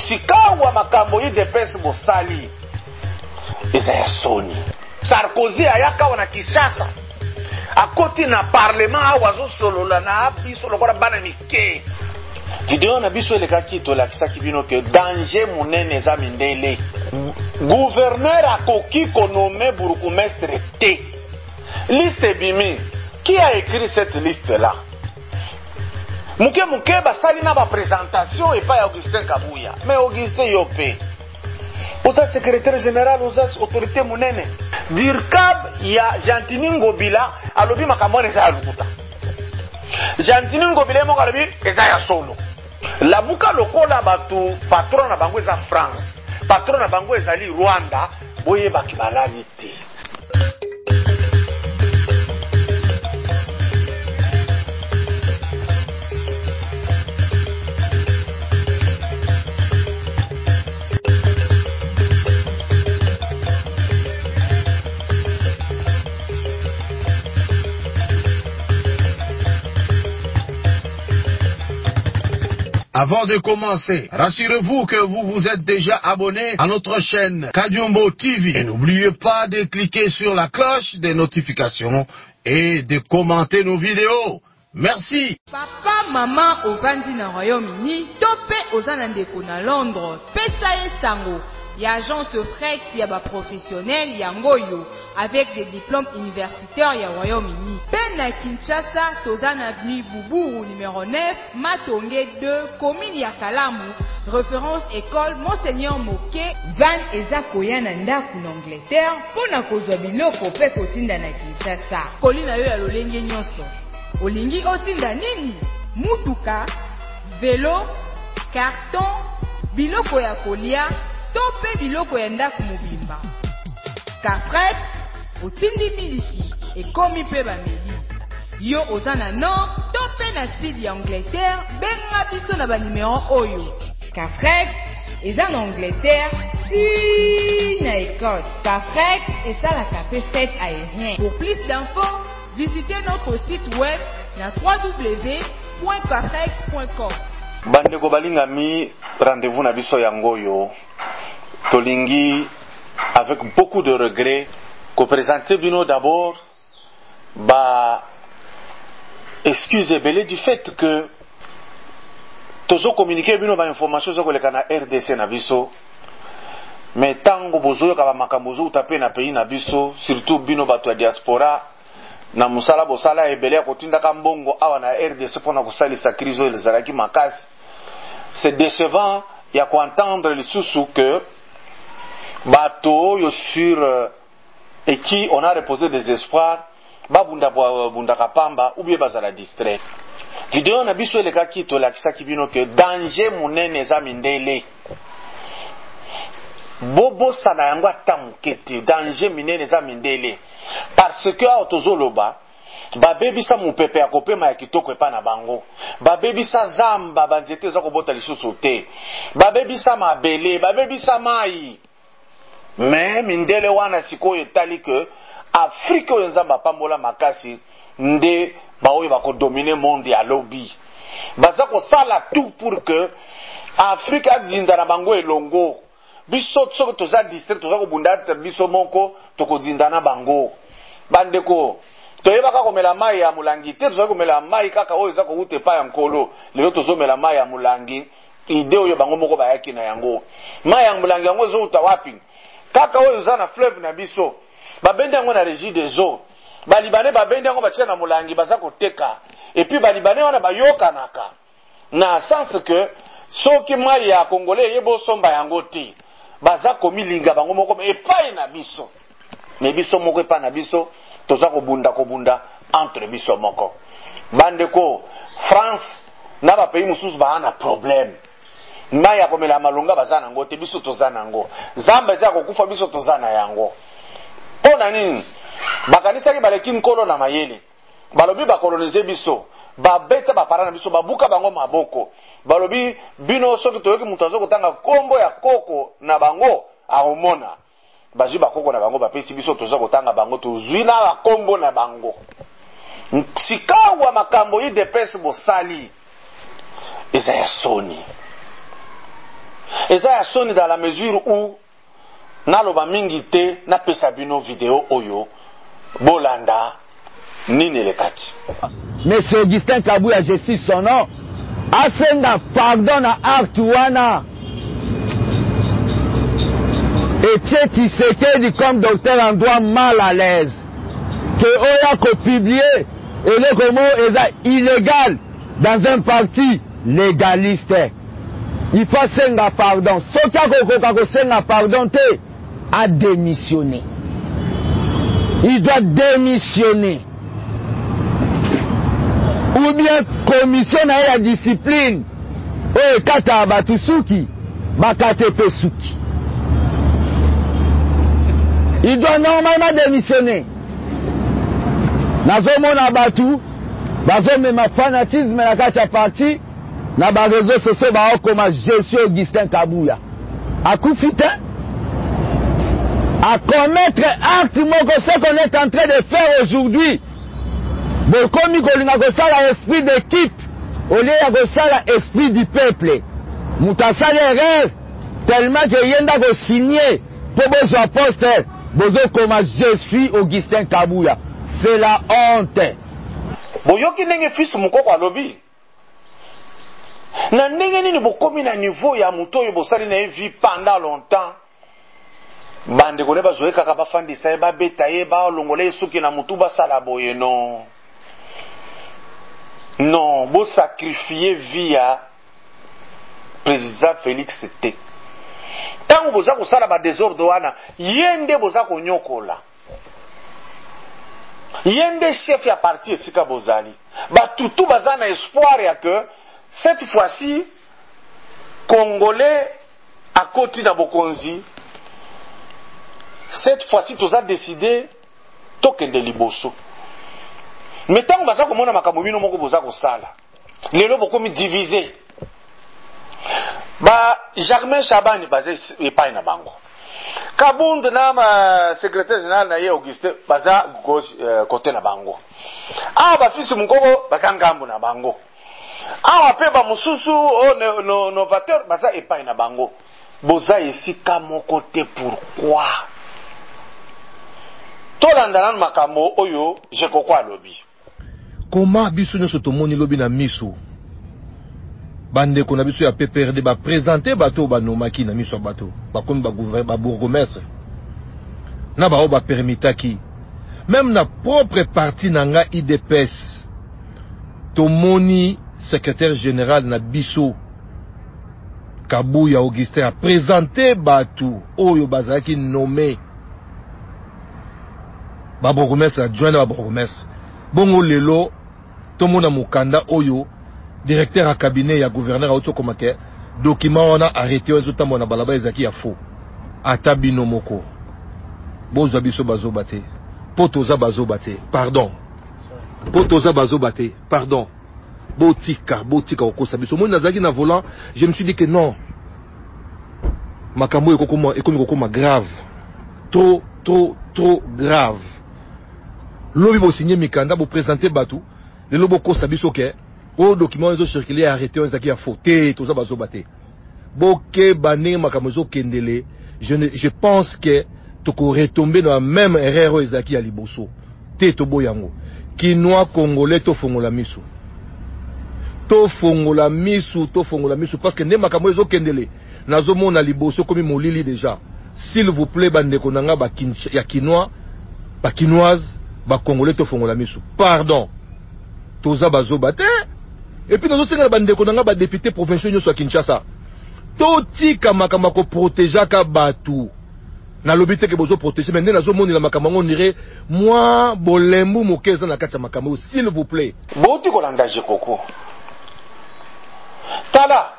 sikawa makambo UDPS bosali eza ya soni. Sarkozy ayaka wana Kinshasa akoti na parlement awazo solola na biso lokola bana mike. Video na biso elekaki tolakisaki bino ke danger monene eza mindele. Gouverneur akoki konome bourgmestre te. Liste bimi. Qui a écrit cette liste-là? Mouke basali na ba présentation et pas Augustin Kabouya. Mais Augustin Yopé. Oza secrétaire général, oza autorité monene. Dirkab ya Jantini Ngobila alobi makambo eza ya lukuta. Jantini Ngobila mo alobi eza ya solo. La muka lokola batu patron na bango eza France. Patron na bango ezali Rwanda, boye bakibalali te. Avant de commencer, rassurez-vous que vous vous êtes déjà abonné à notre chaîne Kadiumbo TV. Et n'oubliez pas de cliquer sur la cloche des notifications et de commenter nos vidéos. Merci. Papa, maman, ovandi na Royaume-Uni, topé ozana ndeko na Londres, pesa sango. Il y a agence de fret, il y a des professionnels, il y a Ngoyo, avec des diplômes universitaires, il y a Royaume-Uni. Ben à Kinshasa, Tozan Avenue Boubou, numéro 9, Matongé 2, commune Yakalamu, référence école Monseigneur Moké, Van Eza Koyana Ndaku en Angleterre, Pona Kozwa Biloko pe kotinda na Kinshasa. Kolina yo ya lolenge nyonso. Olingi otinda nini? Mutuka, vélo, carton, biloko ya kolia, tope biloko ya ndaku mobimba. Kafret, otindi miliki, ekomi pe bameli. Yo ozana nord, tope na sud ya Angleterre, benga biso na ba numéro oyo. Kafret, eza na Angleterre, si na Écosse. Kafret, eza la capé fête aérien. Pour plus d'infos, visitez notre site web na www.kafret.com. Bandeko balingami, rendez-vous na biso ya Ngoyo. Tolingi avec beaucoup de regrets que présenter bino d'abord excusez belé du fait que tozo communiquer bino ba information zo koleka na RDC na biso mais tango bozo ka ba makambo zo taper na pays na biso surtout bino bato ya diaspora na musala bosala ebele kotinda ka mbongo awa na RDC pona kosalisa crise les zaraki makasi. C'est décevant ya ko entendre les sous que bateau yo sur et qui on a reposé des espoirs babunda bunda kapamba ou bien bazala distrait. Vidéo na biso le kaki to la kisaki bino que danger monene za mindele. Bobo sana yango atamukete danger minene za mindele parce que autozoloba babebisa mupepe ya kopema ya kitoko epa na bango, babebisa zamba banzete za kobota lisusu te, babebisa mabele, babebisa mai. Mais mindele wana sikoyo etali que Afrique oyo nzamba pambola makasi nde baoyo bako dominer monde ya lobby. Baza ko sala tout pour que Afrique adinda na bango elongo. Biso tsoko toza district toza ko bundata biso moko toko dinda na bango. Bandeko toyeba ka komela mai ya mulangi te toza komela mai kaka oyo za ko ute pa ya nkolo. Lelo tozo mela mai ya mulangi. Ide oyo bango moko bayaki na yango. Mai ya mulangi yango zo uta wapi? Kaka oyo za na fleuve na biso. Babende yango na régie des eaux. Balibane babende yango batia na mulangi baza koteka. Et puis balibane wana bayoka naka. Na sens que soki mai ya congolais yebo somba yango te. Baza komilinga bango moko epai na biso. Mais biso moko epai na biso toza kobunda entre biso moko. Bandeko France na ba pays mususu ba na problème. Mai ya komela malonga baza nango te biso toza nango. Zamba za kokufa biso toza na yango. Pona nini bakanisa ki baleki nkolo na mayele balobi bakolonize biso babeta bapara na biso babuka bango maboko balobi bino soki toyoki mutu azo kotanga kombo ya koko na bango aomona bazwi bakoko na bango bapesi biso toza kotanga bango tozwi na bakombo na bango sikawa makambo UDPS bosali eza ya soni Et ça, sonne dans la mesure où, naloba mingi te, na pesa bino vidéo oyo, bolanda, nini le kati. Monsieur Augustin Kabouya, je suis son nom. Asenga pardon à Artuana. Et tu sais dit comme docteur en droit mal à l'aise. Que Oya ko publié, et le comment est illégal dans un parti légaliste. Il faut senga pardon. Ce qui senga pardon a démissionné. Il doit démissionner. Ou bien commission na la discipline. Oh, kata batusuki, bakate pesuki. Il doit normalement démissionner. Nazomona batu, bazomema fanatisme na kati ya parti, na ba réseaux sociaux ba okoma je suis Augustin Kabouya. Akufita à commettre acte moko ce qu'on est en train de faire aujourd'hui. Bokomi kolinga kosala esprit d'équipe au lieu ya kosala esprit du peuple. Mutasala erreur tellement que yenda ko signer pour besoin poste bozo koma je suis Augustin Kabouya. C'est la honte. Boyoki ndenge fils mukoko alobi. Na ndenge nini bokomi na niveau ya muto oyo bosali na vie pendant longtemps. Bande kole bazoe kaka bafandisa ye babeta ye ba longola suki na mutu basala boye non. Non, bo sacrifier via président Félix T. Tango boza ko sala ba désordre wana, yende boza ko nyokola. Yende chef ya parti esika bozali. Ba tutu baza na espoir ya que cette fois-ci Congolais à côté na bokonzi. Cette fois-ci tous a décidé tokende liboso. Mais tant que baza komona makambo bino moko boza ko sala. Lelo bokomi divisé. Ba Germain Chabani baza epai na bango. Kabund na ma secrétaire général na ye Augustin baza gauche côté na bango. Ah ba fils mukoko baza ngambo na bango. Ah pe ba mususu o novateur baza epai na bango. Boza esika moko te pourquoi? Tolanda na makambo oyo je kokwa lobi. Comment biso nyonso tomoni lobi na miso bande ko na biso ya PPRD ba présenter bato ba nomaki na miso bato ba komi ba bourgmestre na ba o ba permitaki même na propre parti nanga IDPS tomoni secrétaire général na biso Kabouya Augustin a présenté bato oyo bazaki nommé ba bourgmestre adjoint na ba bourgmestre bongo lelo tomona mukanda oyo directeur à cabinet ya gouverneur auto komake document wana arrêté ozo tamona balaba ezaki ya faux ata bino moko bozo biso bazo bate potoza bazo bate pardon potoza bazo bate pardon botika okosa biso moi nazaki na volant je me suis dit que non makambo ekomi kokoma grave trop grave lobi bo signer mikanda bo présenter batu le lobo ko sabiso ke o document ezo circuler arrêté ezaki ya faux te toza bazo bate boke bané makambo zo kendele je pense que to ko retomber dans la même erreur ezaki ya liboso te to boyango kinois congolais to fongola misu parce que ne makambo ezo kendele nazo mona liboso komi molili déjà s'il vous plaît bande konanga ba ya kinois ba kinoise ba congolais to fongola misu pardon toza bazo bate et puis nous senga bande konanga ba député provinciaux nyoso à Kinshasa to tika makama ko protéger ka batu na lobité que bozo protéger mais nazo moni la makama ngondire moi bolembu mokeza na kati makama s'il vous plaît boti ko landaje koko tala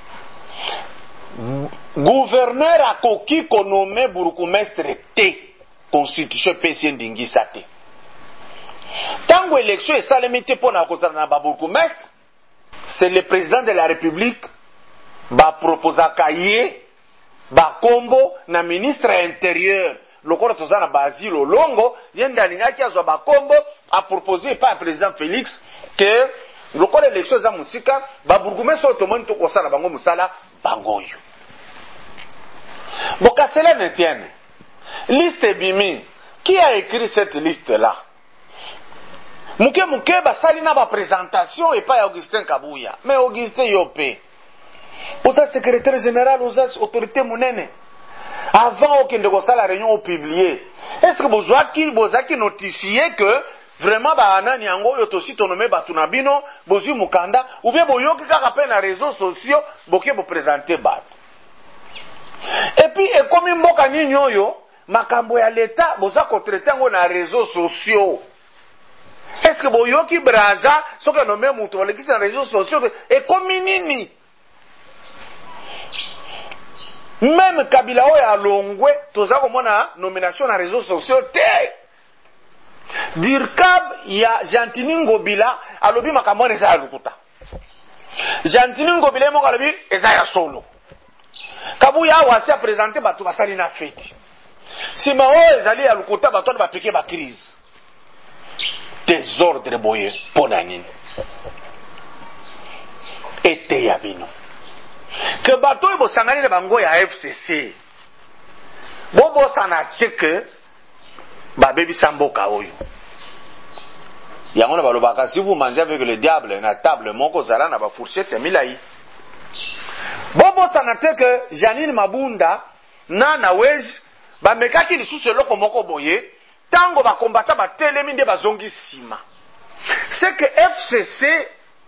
gouverneur a koki ko nommé bourgmestre T constitution PC ndingisa te tango élection et salemité pour na kozana na bourgmestre c'est le président de la République ba proposa kaye ba kombo na ministre intérieur lokora tozana Basile Longo yenda lingaki azwa ba kombo a proposé par président Félix que lokora élection za musika ba bourgmestre otomoni to kosala bango musala bangoyo Bokasela Etienne, liste Bimi, qui a écrit cette liste-là? Mouké basali na ba présentation et pas Augustin Kabouya. Mais Augustin Yopé. Vous êtes secrétaire général, vous êtes autorité mounene. Avant aucun de vos la réunion publié. Est-ce que vous avez notifié que vraiment banani yango yo tosi tonome batunabino bozu mukanda ou bien boyoki kaka pe na réseaux sociaux boke bo présenter bat. Et puis et comme mboka nini oyo makambo ya l'état boza ko traiter ngo na réseaux sociaux. Est-ce que boyoki braza soka nomé mutu wale kisi na réseaux sociaux et comme nini? Même Kabila oyo ya Longwe toza komona nomination na réseaux sociaux te. Dirkab ya Jantini Ngobila alobi makambo eza ya lukuta. Jantini Ngobila mo alobi eza ya solo. Kabuya wasi a présenté batu basali na fête. Si mao ezali ya lukuta batu ba piquer ba crise. Désordre boye pona nini. Ete ya bino. Que bato bo sangani na bango ya FCC. Bobo sana teke ba bebi samboka oyo. Yango na balobaka si vous mangez avec le diable na table moko zala na ba fourchette milai. Bobo sana teke Janine Mabunda na wezi ba mekaki lisusu loko moko boye tango ba kombata ba telemi nde bazongi sima. C'est que FCC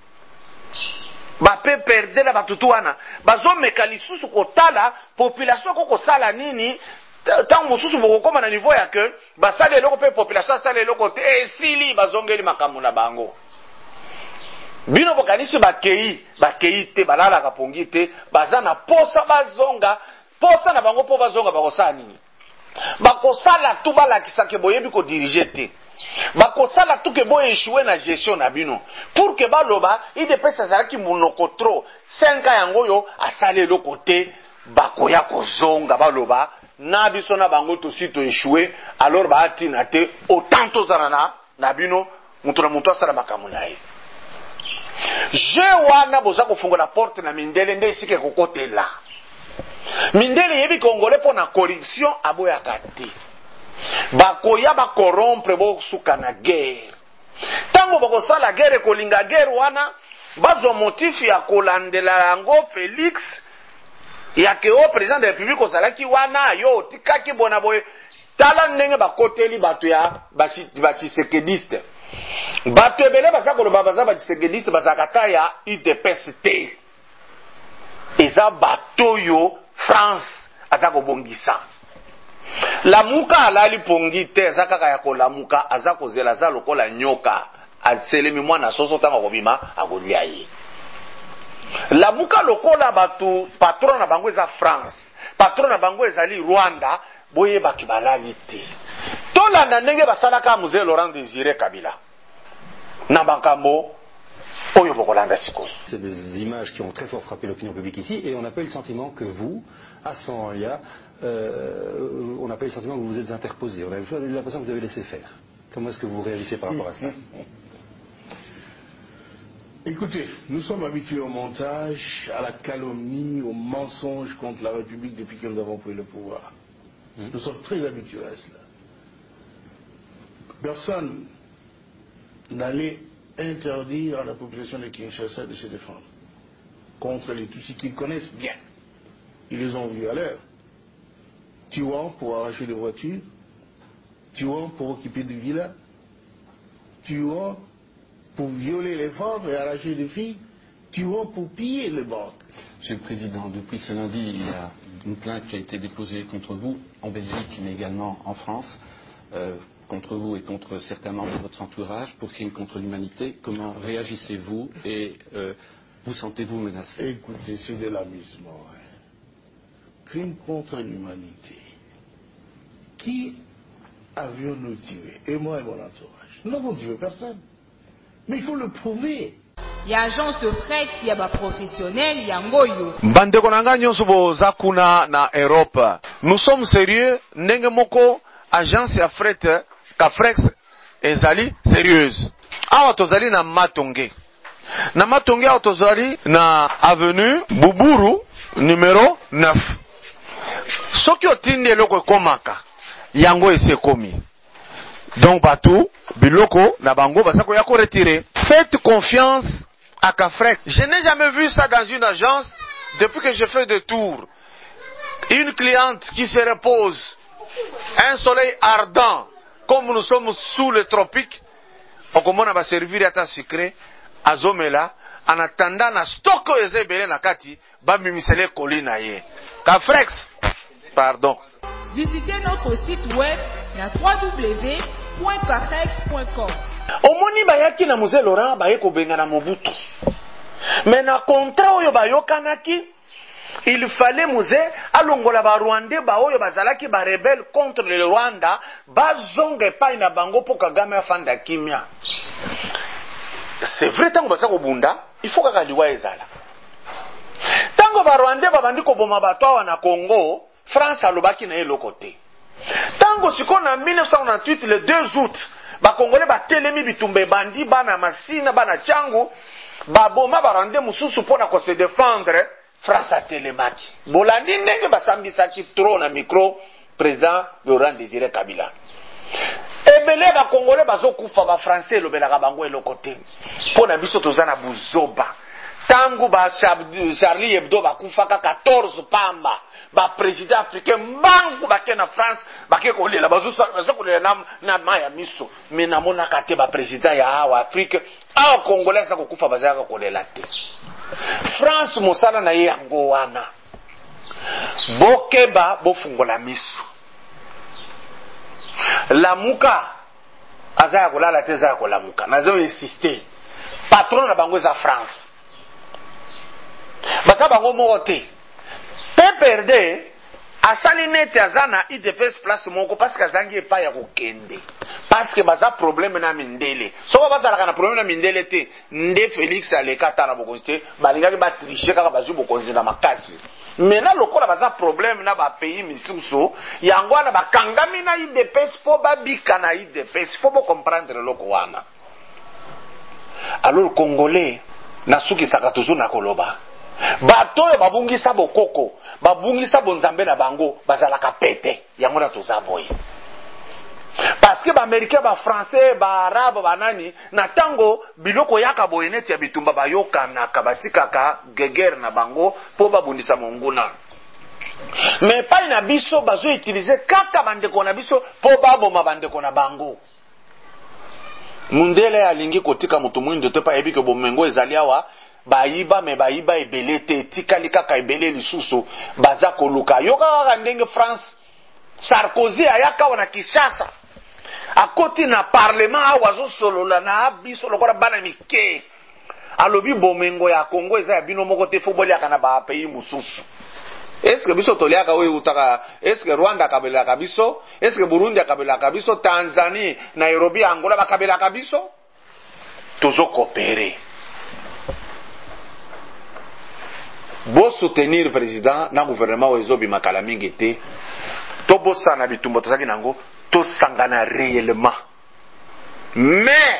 ba pe perdre la batutu wana bazo meka lisusu kotala population ko sala nini tant mosusu bokoma na niveau ya que basale eloko pe population sala eloko te esili bazongeli makambo na bango bino bokanisi bakei te balala kapongi te baza na posa bazonga posa na bango po bazonga bakosala nini bakosala tu balakisa ke boyebi ko diriger te bakosala tu ke boye échouer na gestion na bino pour que baloba idepesa zalaki monoko trop 5 ans yango yo asala eloko te bakoya kozonga baloba na biso na bango to sito échouer alors ba atina te autant tozana na bino mutu na mutu asala makambo na ye je wana boza kofungola porte na mindele nde isike kokotela mindele yebi kongole po na corruption aboyaka te bakoya ba corrompre bo suka na guerre tango bakosala guerre kolinga guerre wana bazo motif ya kolandela yango Félix ya ke o président de la République osalaki wana yo tikaki bona boye tala ndenge bakoteli bato ya batisekediste bato ebele baza koloba baza batisekediste bazakata ya UDPS te eza bato yo France aza kobongisa lamuka alali pongi te eza kaka ya kolamuka aza kozela za lokola nyoka atselemi mwana soso tanga kobima akolia ye lamuka lokola batu patron na bango eza France patron na bango ezali Rwanda boye bakibalali te tolanda ndenge basalaka mzee Laurent Désiré Kabila na bakambo oyo bokolanda sikoyo. C'est des images qui ont très fort frappé l'opinion publique ici et on a pas eu le sentiment que vous, à ce moment-là, on n'a pas eu le sentiment que vous vous êtes interposé. On a eu l'impression que vous avez laissé faire. Comment est-ce que vous réagissez par rapport à ça? Écoutez, nous sommes habitués au montage, à la calomnie, au mensonge contre la République depuis que nous avons pris le pouvoir. Nous sommes très habitués à cela. Personne n'allait interdire à la population de Kinshasa de se défendre contre les Tutsis qu'ils connaissent bien. Ils les ont vus à l'heure. Tuant pour arracher des voitures, tuant pour occuper des villas, tuant pour violer les femmes et arracher des filles, tuant pour piller les banques. Monsieur le Président, depuis ce lundi, il y a une plainte qui a été déposée contre vous en Belgique, mais également en France, contre vous et contre certains membres de votre entourage pour crimes contre l'humanité. Comment réagissez-vous et vous sentez-vous menacé? Écoutez, c'est de l'amusement. Crime contre l'humanité. Qui avions-nous tué? Et moi et mon entourage. Nous n'avons tué personne. Mais il faut le prouver. Il y a agence de fret, il y a professionnel, il y a ngoyo. Bandeko nanga nyonso boza kuna na Europe. Nous sommes sérieux, ndenge moko agence ya fret ka Frex ezali sérieuse. Awa tozali na Matonge. Na Matonge awa tozali na avenue Buburu numéro 9. soki otindi eloko ekomaka yango esekomi donc bato biloko na bango baza koya ko retirer. Faites confiance à Cafrec. Je n'ai jamais vu ça dans une agence depuis que je fais des tours. Une cliente qui se repose, un soleil ardent, comme nous sommes sous le tropique, on va servir à ta sucré, à Zomela, en attendant na stock ezebele na kati, ba mimisele kolina ye. Cafrex, pardon. Visitez notre site web na www.cafrex.com. Omoni bayaki na Musée Laurent baye ko benga na Mobutu. Mais na contrat oyo bayokanaki, il fallait Musée alongola ba Rwandais ba oyo bazalaki ba rebelle contre le Rwanda, bazonga epai na bango po Kagame afanda kimia. C'est vrai tango bazako bunda, il faut kaka liwa ezala. Tango ba Rwandais babandi ko boma bato awa na Congo, France alobaki na eloko te. Tango siko na 1998 le 2 août, ba Congolais ba telemi bitumbe bandi bana masina bana changu, ba boma ba Rwandais mususu pona ko se défendre, France a telemaki. Bolandi ndenge basambisaki trop na micro président Laurent Désiré Kabila. Ebele ba Congolais bazokufa ba français lobelaka bango eloko te. Pona biso tozana buzoba. Tango ba Charlie Hebdo bakufaka 14 pamba. Ba président africain mbangu bake na France bake kolela bazokolela na maya miso. Mais namona kate ba président ya awa Afrique awa Congolais sa kokufa bazaka kolela te. France mosala na ye yango wana. Bokeba bofungola miso. Lamuka azaya kolala te za kolamuka. Nazo insister. Patron na bango za France. Basa bango moko te. PPRD asali nete azana IDPS place moko parce que azangi epa ya kokende. Parce que baza problème na mindele. Soko bazalaka na problème na mindele te, nde Félix aleka na bokonzi te, balingaki ba tricher kaka bazu bokonzi na makasi. Mena lokola baza problème na ba pays misusu, yango na bakangami na IDPS po babika na IDPS, faut bo comprendre loko wana. Alors le Congolais na suki saka toujours na koloba. Bato babungisa bokoko, babungisa bonzambe na bango, bazalaka pete, yango na tozaboye. Parce que ba américain, ba français, ba arabe, ba nani, na tango biloko yaka boyeneti ya bitumba bayoka na kabatika ka geger na bango po babundisa monguna. Mais pas na biso bazo utiliser kaka bandeko na biso po baboma bandeko na bango. Mundele alingi kotika mutu mwindo te pa yebi ke bomengo ezali awa bayiba me bayiba ebele te tikali kaka ebele lisusu baza koluka yoka kaka ndenge France Sarkozy ayaka wana Kinshasa akoti na parlement awazo solola na biso lokola bana mike alobi bomengo ya Congo eza ya bino moko te foboli aka na ba pays mususu. Est-ce que biso toliaka we utaka, est-ce que Rwanda kabelaka biso, est-ce que Burundi kabelaka biso, Tanzanie, Nairobi, Angola bakabelaka biso? Tozo coopérer. Bo soutenir président na gouvernement wezo bimakala mingi te. To bossa na bitumbo tozaki nango to sangana réellement. Mais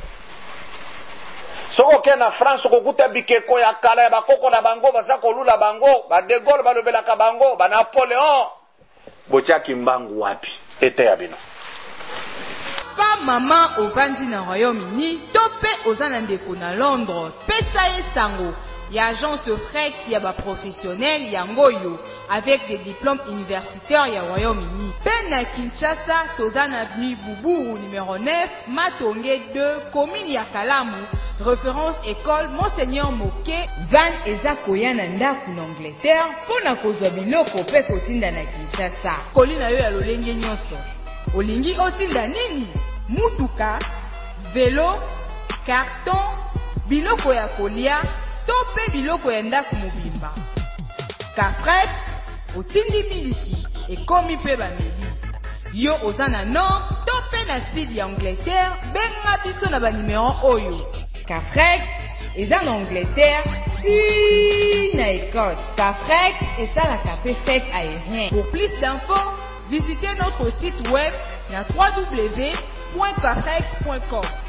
soko ke na France kokuta bikeko ya kala ya bakoko na bango baza kolula bango ba De Gaulle balobelaka bango ba Napoléon botiaki mbangu wapi ete ya bino pa mama ovandi na Royaume-Uni to pe ozana ndeko na Londres pesa ye sango ya agence de fret ya ba professionnel ya ngoyo avec des diplômes universitaires ya Royaume-Uni. Pe na Kinshasa tozana avenue Boubou numéro 9 Matonge 2 commune ya Kalamu. Référence école Monseigneur Moké van eza koya na ndaku na Angleterre pona kozwa biloko pe kotinda na Kinshasa. Kolina yo ya lolenge nyonso. Olingi otinda nini? Mutuka, vélo, carton, biloko ya kolia, to pe biloko ya ndaku mobimba. Cafrec otindi miliki ekomi pe bameli. Yo ozana nord to pe na sud ya Angleterre benga biso na ba numéro oyo. Cafrec est en Angleterre, si na Écosse. Cafrec est à la capée fête aérien. Pour plus d'infos, visitez notre site web na www.cafrec.com.